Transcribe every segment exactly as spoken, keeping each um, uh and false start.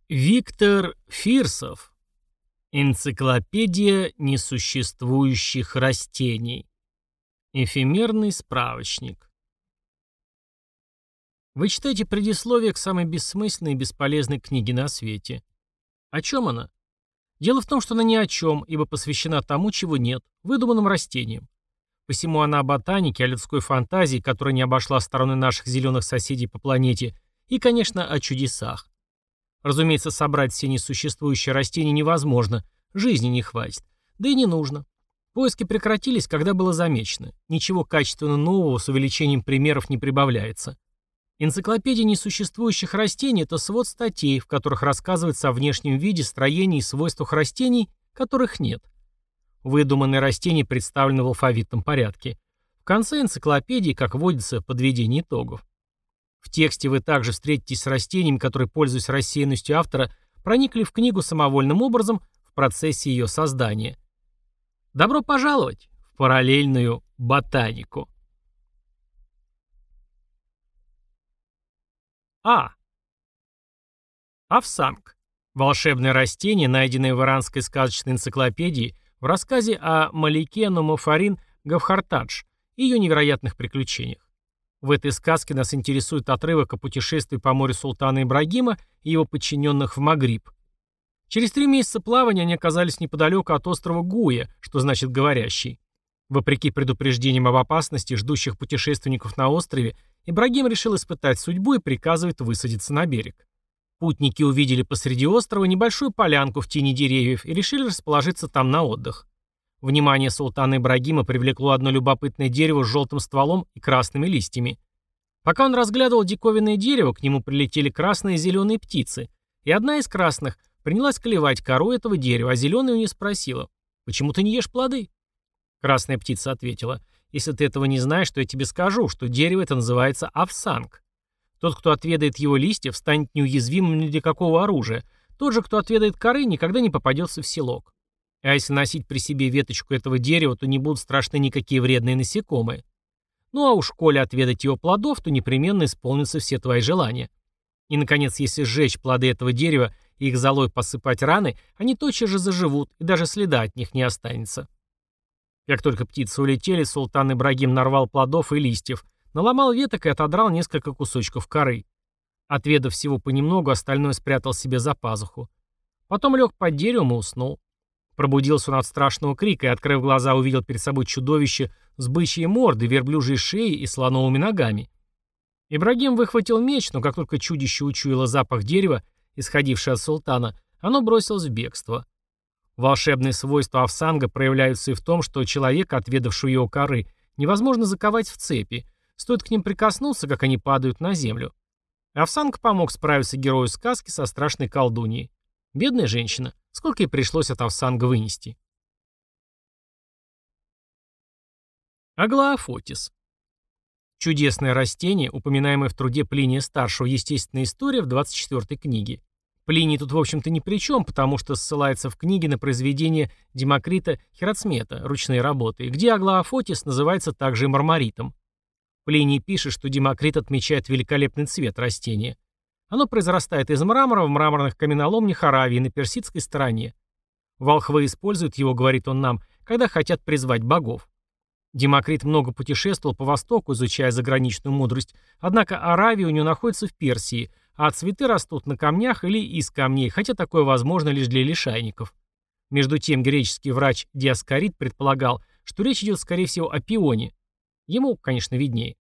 Виктор Фирсов. Энциклопедия несуществующих растений. Эфемерный справочник. Вы читаете предисловие к самой бессмысленной и бесполезной книге на свете. О чем она? Дело в том, что она ни о чем, ибо посвящена тому, чего нет, выдуманным растениям. Посему она о ботанике, о людской фантазии, которая не обошла стороной наших зеленых соседей по планете, и, конечно, о чудесах. Разумеется, собрать все несуществующие растения невозможно, жизни не хватит, да и не нужно. Поиски прекратились, когда было замечено. Ничего качественно нового с увеличением примеров не прибавляется. Энциклопедия несуществующих растений – это свод статей, в которых рассказывается о внешнем виде, строении и свойствах растений, которых нет. Выдуманные растения представлены в алфавитном порядке. В конце энциклопедии, как водится, подведение итогов. В тексте вы также встретитесь с растениями, которые, пользуясь рассеянностью автора, проникли в книгу самовольным образом в процессе ее создания. Добро пожаловать в параллельную ботанику. А. Овсанг. Волшебное растение, найденное в иранской сказочной энциклопедии в рассказе о Малике Номафарин Гавхартадж и ее невероятных приключениях. В этой сказке нас интересует отрывок о путешествии по морю султана Ибрагима и его подчиненных в Магриб. Через три месяца плавания они оказались неподалеку от острова Гуя, что значит «говорящий». Вопреки предупреждениям об опасности, ждущих путешественников на острове, Ибрагим решил испытать судьбу и приказывает высадиться на берег. Путники увидели посреди острова небольшую полянку в тени деревьев и решили расположиться там на отдых. Внимание султана Ибрагима привлекло одно любопытное дерево с желтым стволом и красными листьями. Пока он разглядывал диковинное дерево, к нему прилетели красные и зеленые птицы, и одна из красных принялась клевать кору этого дерева, а зеленая у нее спросила: «Почему ты не ешь плоды?» Красная птица ответила: «Если ты этого не знаешь, то я тебе скажу, что дерево это называется овсанг. Тот, кто отведает его листьев, станет неуязвимым ни для какого оружия. Тот же, кто отведает коры, никогда не попадется в селок. А если носить при себе веточку этого дерева, то не будут страшны никакие вредные насекомые. Ну а уж коли отведать его плодов, то непременно исполнятся все твои желания. И, наконец, если сжечь плоды этого дерева и их золой посыпать раны, они тотчас же заживут, и даже следа от них не останется». Как только птицы улетели, султан Ибрагим нарвал плодов и листьев, наломал веток и отодрал несколько кусочков коры. Отведав всего понемногу, остальное спрятал себе за пазуху. Потом лег под деревом и уснул. Пробудился он от страшного крика и, открыв глаза, увидел перед собой чудовище с бычьей мордой, верблюжьей шеей и слоновыми ногами. Ибрагим выхватил меч, но как только чудище учуяло запах дерева, исходивший от султана, оно бросилось в бегство. Волшебные свойства овсанга проявляются и в том, что человека, отведавшего его коры, невозможно заковать в цепи, стоит к ним прикоснуться, как они падают на землю. Овсанг помог справиться герою сказки со страшной колдуньей. Бедная женщина, сколько ей пришлось от овсанга вынести. Аглаафотис. Чудесное растение, упоминаемое в труде Плиния-старшего «Естественная история» в двадцать четвёртой книге. Плиний тут, в общем-то, ни при чем, потому что ссылается в книге на произведение Демокрита Херацмета «Ручные работы», где Аглаафотис называется также и мармаритом. Плиний пишет, что Демокрит отмечает великолепный цвет растения. Оно произрастает из мрамора в мраморных каменоломнях Аравии на персидской стороне. Волхвы используют его, говорит он нам, когда хотят призвать богов. Демокрит много путешествовал по Востоку, изучая заграничную мудрость, однако Аравия у него находится в Персии, а цветы растут на камнях или из камней, хотя такое возможно лишь для лишайников. Между тем греческий врач Диоскорид предполагал, что речь идет скорее всего о пионе. Ему, конечно, виднее.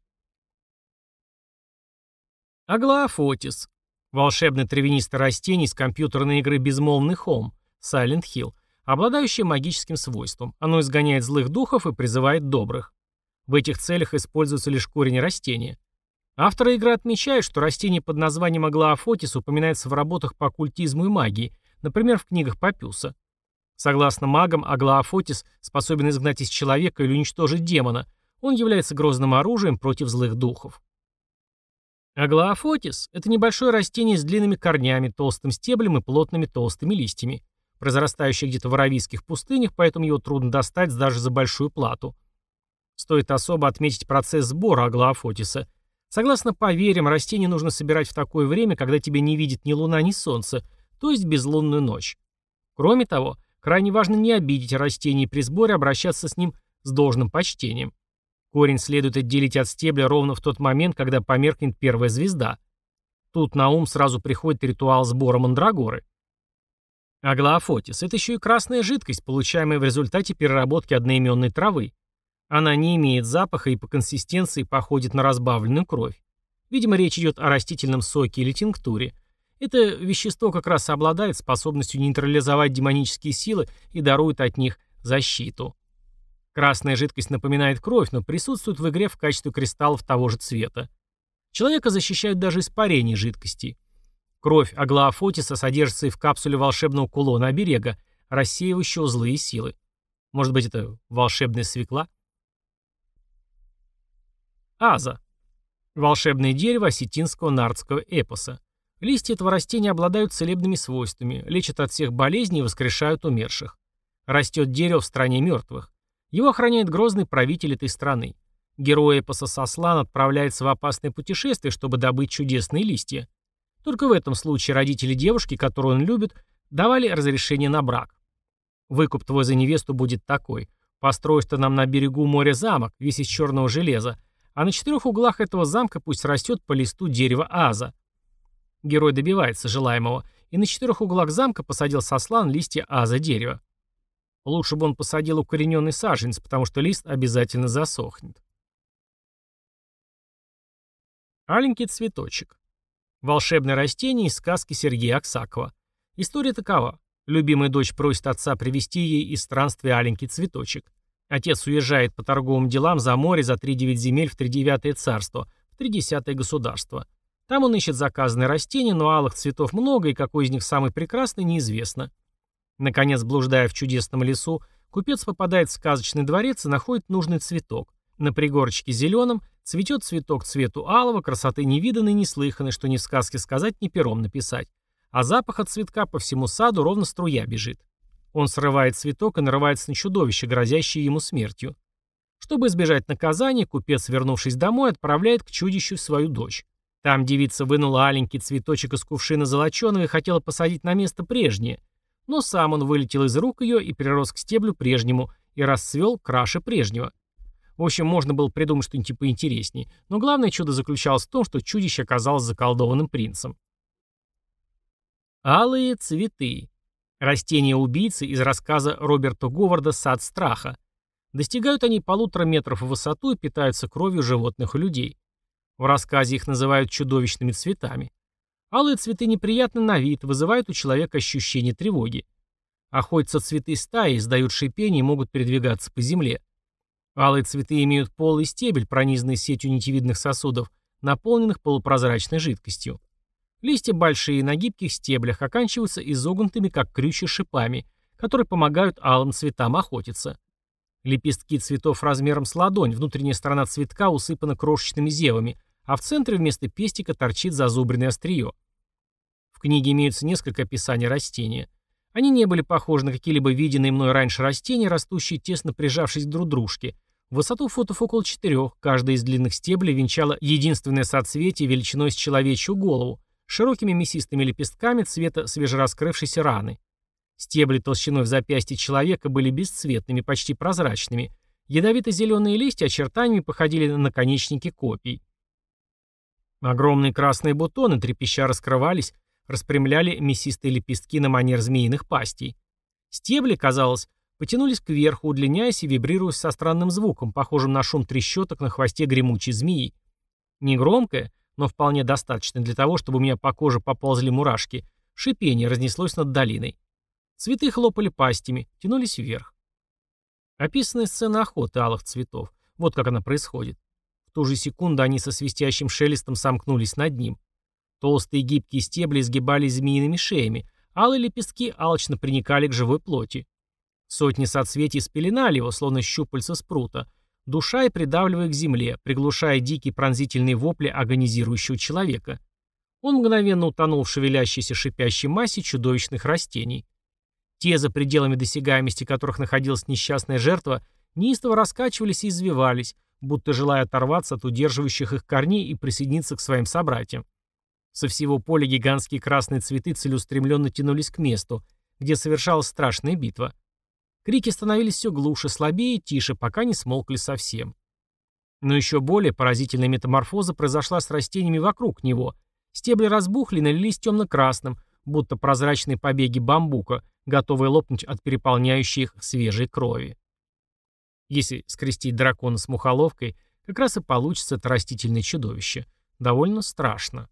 Аглаафотис. Волшебное травянистое растение из компьютерной игры «Безмолвный холм» Silent Hill, обладающее магическим свойством. Оно изгоняет злых духов и призывает добрых. В этих целях используется лишь корень растения. Авторы игры отмечают, что растение под названием Аглаафотис упоминается в работах по оккультизму и магии, например, в книгах Папюса. Согласно магам, Аглаафотис способен изгнать из человека или уничтожить демона. Он является грозным оружием против злых духов. Аглаафотис – это небольшое растение с длинными корнями, толстым стеблем и плотными толстыми листьями, произрастающее где-то в аравийских пустынях, поэтому его трудно достать даже за большую плату. Стоит особо отметить процесс сбора Аглаафотиса. Согласно поверьям, растение нужно собирать в такое время, когда тебя не видит ни луна, ни солнце, то есть безлунную ночь. Кроме того, крайне важно не обидеть растение и при сборе обращаться с ним с должным почтением. Корень следует отделить от стебля ровно в тот момент, когда померкнет первая звезда. Тут на ум сразу приходит ритуал сбора мандрагоры. Аглоафотис – это еще и красная жидкость, получаемая в результате переработки одноименной травы. Она не имеет запаха и по консистенции походит на разбавленную кровь. Видимо, речь идет о растительном соке или тинктуре. Это вещество как раз обладает способностью нейтрализовать демонические силы и дарует от них защиту. Красная жидкость напоминает кровь, но присутствует в игре в качестве кристаллов того же цвета. Человека защищают даже испарения жидкостей. Кровь Аглоафотиса содержится и в капсуле волшебного кулона оберега, рассеивающего злые силы. Может быть, это волшебная свекла? Аза. Волшебное дерево осетинского нардского эпоса. Листья этого растения обладают целебными свойствами, лечат от всех болезней и воскрешают умерших. Растет дерево в стране мертвых. Его охраняет грозный правитель этой страны. Герой эпоса Сослан отправляется в опасное путешествие, чтобы добыть чудесные листья. Только в этом случае родители девушки, которую он любит, давали разрешение на брак. Выкуп твой за невесту будет такой. Построишь ты нам на берегу моря замок, весь из черного железа, а на четырех углах этого замка пусть растет по листу дерева Аза. Герой добивается желаемого, и на четырех углах замка посадил Сослан листья Аза дерева. Лучше бы он посадил укорененный саженец, потому что лист обязательно засохнет. Аленький цветочек. Волшебное растение из сказки Сергея Аксакова. История такова. Любимая дочь просит отца привезти ей из странствия аленький цветочек. Отец уезжает по торговым делам за море, за тридевять земель в тридевятое царство, в тридесятое государство. Там он ищет заказанные растения, но алых цветов много, и какой из них самый прекрасный, неизвестно. Наконец, блуждая в чудесном лесу, купец попадает в сказочный дворец и находит нужный цветок. На пригорочке зеленом цветет цветок цвету алого, красоты невиданной, неслыханной, что ни в сказке сказать, ни пером написать. А запах от цветка по всему саду ровно струя бежит. Он срывает цветок и нарывается на чудовище, грозящее ему смертью. Чтобы избежать наказания, купец, вернувшись домой, отправляет к чудищу свою дочь. Там девица вынула аленький цветочек из кувшина золоченого и хотела посадить на место прежнее. Но сам он вылетел из рук ее и прирос к стеблю прежнему и расцвел краше прежнего. В общем, можно было придумать что-нибудь типа интереснее, но главное чудо заключалось в том, что чудище оказалось заколдованным принцем. Алые цветы. Растения-убийцы из рассказа Роберта Говарда «Сад страха». Достигают они полутора метров в высоту и питаются кровью животных и людей. В рассказе их называют чудовищными цветами. Алые цветы неприятны на вид, вызывают у человека ощущение тревоги. Охотятся цветы стаи, издают шипение и могут передвигаться по земле. Алые цветы имеют полый стебель, пронизанный сетью нитевидных сосудов, наполненных полупрозрачной жидкостью. Листья большие, на гибких стеблях, оканчиваются изогнутыми, как крючья, шипами, которые помогают алым цветам охотиться. Лепестки цветов размером с ладонь, внутренняя сторона цветка усыпана крошечными зевами, а в центре вместо пестика торчит зазубренное острие. В книге имеются несколько описаний растения. Они не были похожи на какие-либо виденные мной раньше растения, растущие тесно прижавшись друг к дружке. В высоту футов около четырех, каждая из длинных стеблей венчала единственное соцветие величиной с человечью голову, широкими мясистыми лепестками цвета свежераскрывшейся раны. Стебли толщиной в запястье человека были бесцветными, почти прозрачными. Ядовито-зеленые листья очертаниями походили на наконечники копий. Огромные красные бутоны, трепеща, раскрывались, распрямляли мясистые лепестки на манер змеиных пастей. Стебли, казалось, потянулись кверху, удлиняясь и вибрируя со странным звуком, похожим на шум трещоток на хвосте гремучей змеи. Негромкое, но вполне достаточно для того, чтобы у меня по коже поползли мурашки, шипение разнеслось над долиной. Цветы хлопали пастями, тянулись вверх. Описанная сцена охоты алых цветов. Вот как она происходит. В ту же секунду они со свистящим шелестом сомкнулись над ним. Толстые гибкие стебли изгибались змеиными шеями, алые лепестки алчно приникали к живой плоти. Сотни соцветий спеленали его, словно щупальца спрута, душа и придавливая к земле, приглушая дикие пронзительные вопли агонизирующего человека. Он мгновенно утонул в шевелящейся шипящей массе чудовищных растений. Те, за пределами досягаемости которых находилась несчастная жертва, неистово раскачивались и извивались, будто желая оторваться от удерживающих их корней и присоединиться к своим собратьям. Со всего поля гигантские красные цветы целеустремленно тянулись к месту, где совершалась страшная битва. Крики становились все глуше, слабее и тише, пока не смолкли совсем. Но еще более поразительная метаморфоза произошла с растениями вокруг него. Стебли разбухли и налились темно-красным, будто прозрачные побеги бамбука, готовые лопнуть от переполняющей их свежей крови. Если скрестить дракона с мухоловкой, как раз и получится это растительное чудовище. Довольно страшно.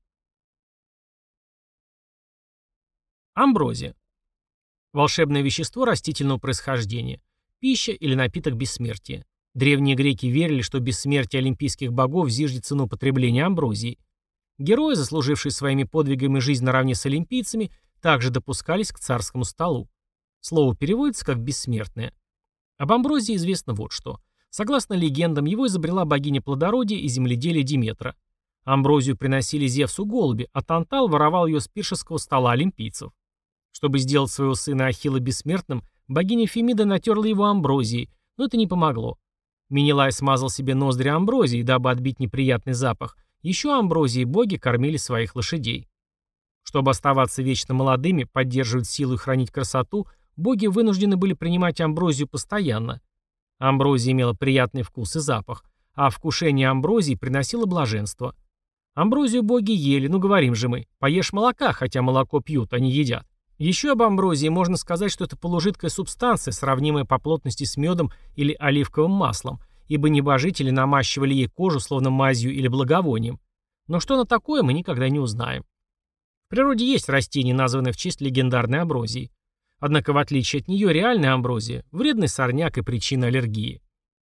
Амброзия. Волшебное вещество растительного происхождения. Пища или напиток бессмертия. Древние греки верили, что бессмертие олимпийских богов зиждется на употреблении амброзии. Герои, заслужившие своими подвигами жизнь наравне с олимпийцами, также допускались к царскому столу. Слово переводится как «бессмертное». Об амброзии известно вот что. Согласно легендам, его изобрела богиня плодородия и земледелия Диметра. Амброзию приносили Зевсу голуби, а Тантал воровал ее с пиршеского стола олимпийцев. Чтобы сделать своего сына Ахилла бессмертным, богиня Фемида натерла его амброзией, но это не помогло. Менелай смазал себе ноздри амброзией, дабы отбить неприятный запах. Еще амброзией боги кормили своих лошадей. Чтобы оставаться вечно молодыми, поддерживать силу и хранить красоту, боги вынуждены были принимать амброзию постоянно. Амброзия имела приятный вкус и запах, а вкушение амброзии приносило блаженство. Амброзию боги ели, ну говорим же мы, поешь молока, хотя молоко пьют, а не едят. Еще об амброзии можно сказать, что это полужидкая субстанция, сравнимая по плотности с медом или оливковым маслом, ибо небожители намащивали ей кожу словно мазью или благовонием. Но что она такое, мы никогда не узнаем. В природе есть растения, названные в честь легендарной амброзии. Однако, в отличие от нее, реальная амброзия – вредный сорняк и причина аллергии.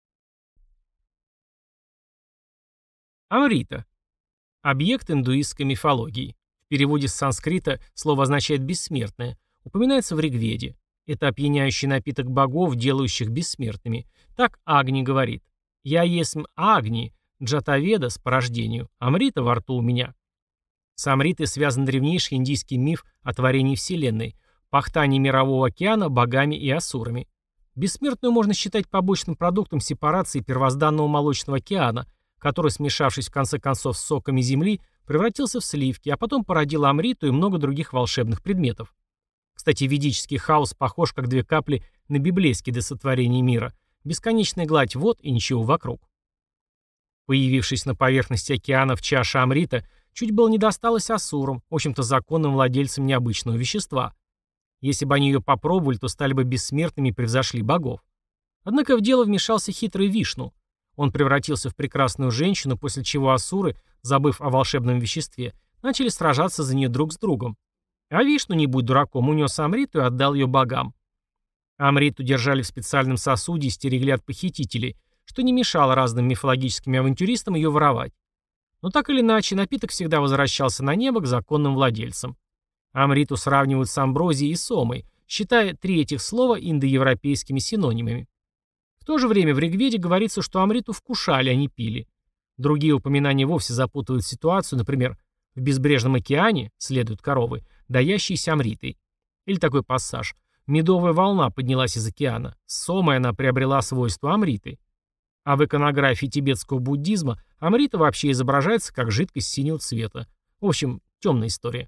Амрита. Объект индуистской мифологии. В переводе с санскрита слово означает «бессмертное», упоминается в Ригведе. Это опьяняющий напиток богов, делающих бессмертными. Так Агни говорит: «Я есмь Агни, Джатаведа с порождению, Амрита во рту у меня». С Амритой связан древнейший индийский миф о творении Вселенной, пахтании мирового океана богами и асурами. Бессмертную можно считать побочным продуктом сепарации первозданного молочного океана, который, смешавшись в конце концов с соками земли, превратился в сливки, а потом породил Амриту и много других волшебных предметов. Кстати, ведический хаос похож как две капли на библейский до сотворения мира. Бесконечная гладь вод и ничего вокруг. Появившись на поверхности океана в чаше Амрита, чуть было не досталось асурам, в общем-то законным владельцам необычного вещества. Если бы они ее попробовали, то стали бы бессмертными и превзошли богов. Однако в дело вмешался хитрый Вишну. Он превратился в прекрасную женщину, после чего асуры, забыв о волшебном веществе, начали сражаться за нее друг с другом. А Вишну, не будь дураком, унес Амриту и отдал ее богам. Амриту держали в специальном сосуде и стерегли от похитителей, что не мешало разным мифологическим авантюристам ее воровать. Но так или иначе, напиток всегда возвращался на небо к законным владельцам. Амриту сравнивают с амброзией и сомой, считая три этих слова индоевропейскими синонимами. В то же время в Ригведе говорится, что амриту вкушали, а не пили. Другие упоминания вовсе запутывают ситуацию, например, в безбрежном океане, следуют коровы, даящиеся амритой. Или такой пассаж: медовая волна поднялась из океана, с сомой она приобрела свойства амриты. А в иконографии тибетского буддизма амрита вообще изображается как жидкость синего цвета. В общем, темная история.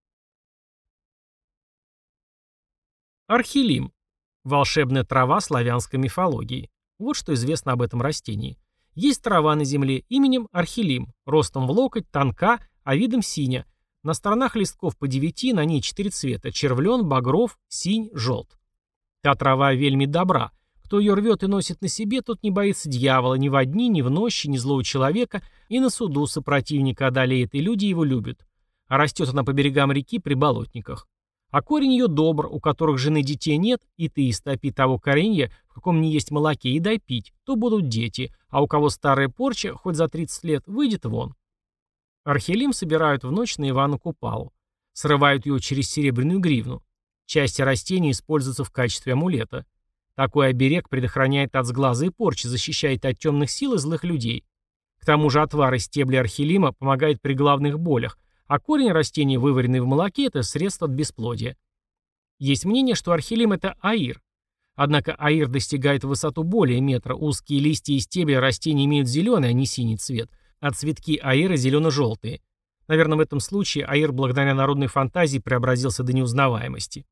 Архилим. Волшебная трава славянской мифологии. Вот что известно об этом растении. Есть трава на земле именем архилим, ростом в локоть, тонка, а видом синя. На сторонах листков по девяти, на ней четыре цвета: червлен, багров, синь, желт. Та трава вельми добра. Кто ее рвет и носит на себе, тот не боится дьявола ни во дни, ни в ночи, ни злого человека, и на суду сопротивника одолеет, и люди его любят. А растет она по берегам реки при болотниках. А корень ее добр, у которых жены детей нет, и ты истопи того коренья, в каком не есть молоке, и дай пить, то будут дети, а у кого старая порча, хоть за тридцать лет, выйдет вон. Архилим собирают в ночь на Ивана Купалу. Срывают ее через серебряную гривну. Части растения используются в качестве амулета. Такой оберег предохраняет от сглаза и порчи, защищает от темных сил и злых людей. К тому же отвар из стебля архилима помогает при головных болях, а корень растения, вываренный в молоке, это средство от бесплодия. Есть мнение, что архилим – это аир. Однако аир достигает в высоту более метра, узкие листья и стебли растения имеют зеленый, а не синий цвет, а цветки аира зелено-желтые. Наверное, в этом случае Аир благодаря народной фантазии преобразился до неузнаваемости.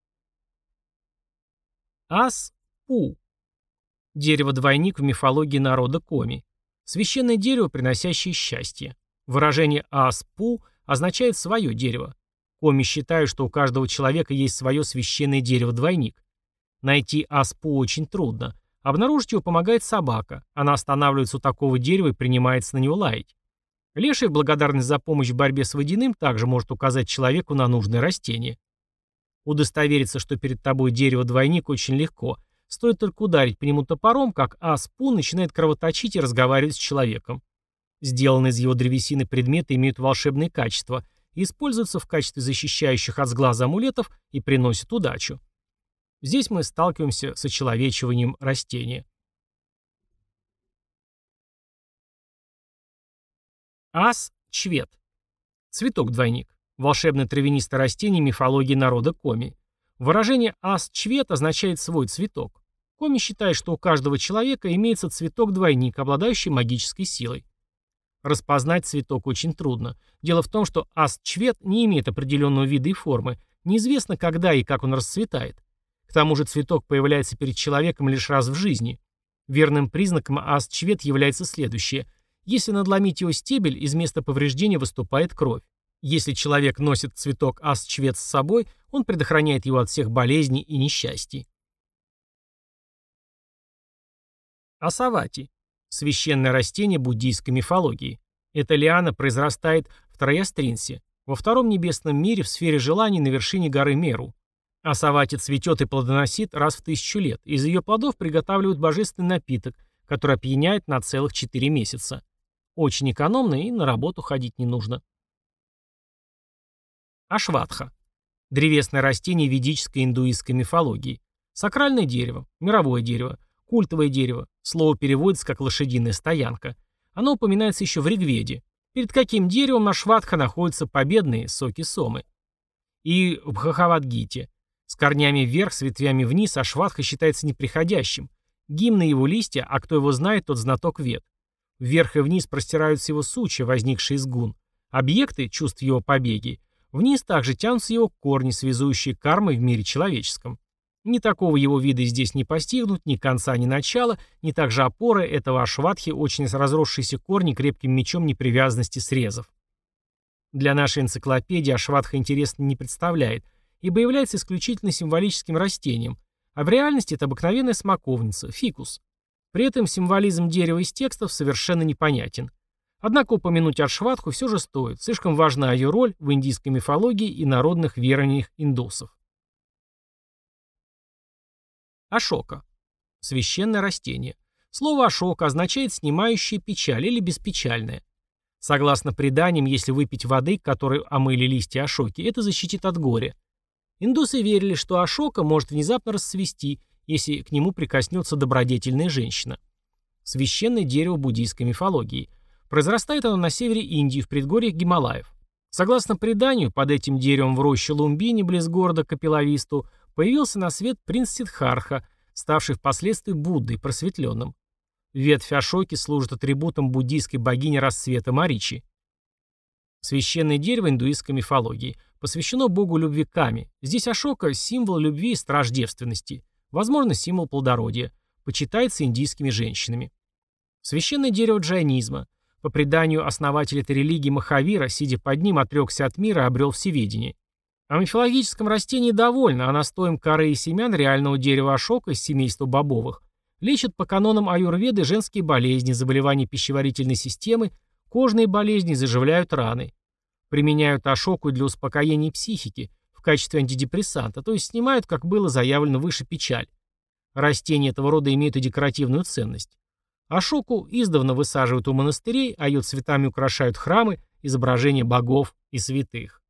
Ас-пу. Дерево-двойник в мифологии народа Коми. Священное дерево, приносящее счастье. Выражение Ас-пу означает свое дерево. Коми считают, что у каждого человека есть свое священное дерево-двойник. Найти Ас-пу очень трудно. Обнаружить его помогает собака. Она останавливается у такого дерева и принимается на него лаять. Леший в благодарность за помощь в борьбе с водяным также может указать человеку на нужное растение. Удостовериться, что перед тобой дерево-двойник, очень легко. Стоит только ударить по нему топором, как Ас-пу начинает кровоточить и разговаривать с человеком. Сделанные из его древесины предметы имеют волшебные качества и используются в качестве защищающих от сглаза амулетов и приносят удачу. Здесь мы сталкиваемся с очеловечиванием растения. Ас-чвет. Цветок-двойник. Волшебное травянистое растение мифологии народа Коми. Выражение «ас-чвет» означает «свой цветок». Коми считает, что у каждого человека имеется цветок-двойник, обладающий магической силой. Распознать цветок очень трудно. Дело в том, что ас-чвет не имеет определенного вида и формы, неизвестно, когда и как он расцветает. К тому же цветок появляется перед человеком лишь раз в жизни. Верным признаком ас-чвет является следующее. Если надломить его стебель, из места повреждения выступает кровь. Если человек носит цветок ас-чвет с собой, он предохраняет его от всех болезней и несчастий. Асавати. Священное растение буддийской мифологии. Эта лиана произрастает в Троястринсе, во втором небесном мире в сфере желаний на вершине горы Меру. Асавати цветет и плодоносит раз в тысячу лет. Из ее плодов приготавливают божественный напиток, который опьяняет на целых четыре месяца. Очень экономно и на работу ходить не нужно. Ашватха. Древесное растение ведической индуистской мифологии. Сакральное дерево, мировое дерево, культовое дерево. Слово переводится как «лошадиная стоянка». Оно упоминается еще в Ригведе. Перед каким деревом на Ашватха находятся победные соки сомы. И в Бхагавад-гите. С корнями вверх, с ветвями вниз Ашватха считается неприходящим. Гимны его листья, а кто его знает, тот знаток вед. Вверх и вниз простираются его сучья, возникшие из гун. Объекты, чувств его побеги. Вниз также тянутся его корни, связующие кармой в мире человеческом. Ни такого его вида здесь не постигнут, ни конца, ни начала, ни также опоры этого Ашватхи, очень разросшиеся корни крепким мечом непривязанности срезов. Для нашей энциклопедии Ашватха интересно не представляет, ибо является исключительно символическим растением, а в реальности это обыкновенная смоковница, фикус. При этом символизм дерева из текстов совершенно непонятен. Однако упомянуть Ашватху все же стоит, слишком важна ее роль в индийской мифологии и народных верованиях индусов. Ашока. Священное растение. Слово «ашока» означает «снимающее печаль» или «беспечальное». Согласно преданиям, если выпить воды, которой омыли листья ашоки, это защитит от горя. Индусы верили, что ашока может внезапно расцвести, если к нему прикоснется добродетельная женщина. Священное дерево буддийской мифологии. Произрастает оно на севере Индии, в предгорьях Гималаев. Согласно преданию, под этим деревом в роще Лумбини, близ города Капилависту, появился на свет принц Сиддхартха, ставший впоследствии Буддой, просветленным. Ветвь ашоки служит атрибутом буддийской богини расцвета Маричи. Священное дерево индуистской мифологии. Посвящено богу любви Ками. Здесь ашока – символ любви и страж девственности. Возможно, символ плодородия. Почитается индийскими женщинами. Священное дерево джайнизма. По преданию, основатель этой религии Махавира, сидя под ним, отрекся от мира и обрел всеведение. О мифологическом растении довольно, а настоем коры и семян реального дерева ашока из семейства бобовых лечат по канонам аюрведы женские болезни, заболевания пищеварительной системы, кожные болезни, заживляют раны. Применяют ашоку для успокоения психики в качестве антидепрессанта, то есть снимают, как было заявлено выше, печаль. Растения этого рода имеют и декоративную ценность. Ашоку издавна высаживают у монастырей, а ее цветами украшают храмы, изображения богов и святых.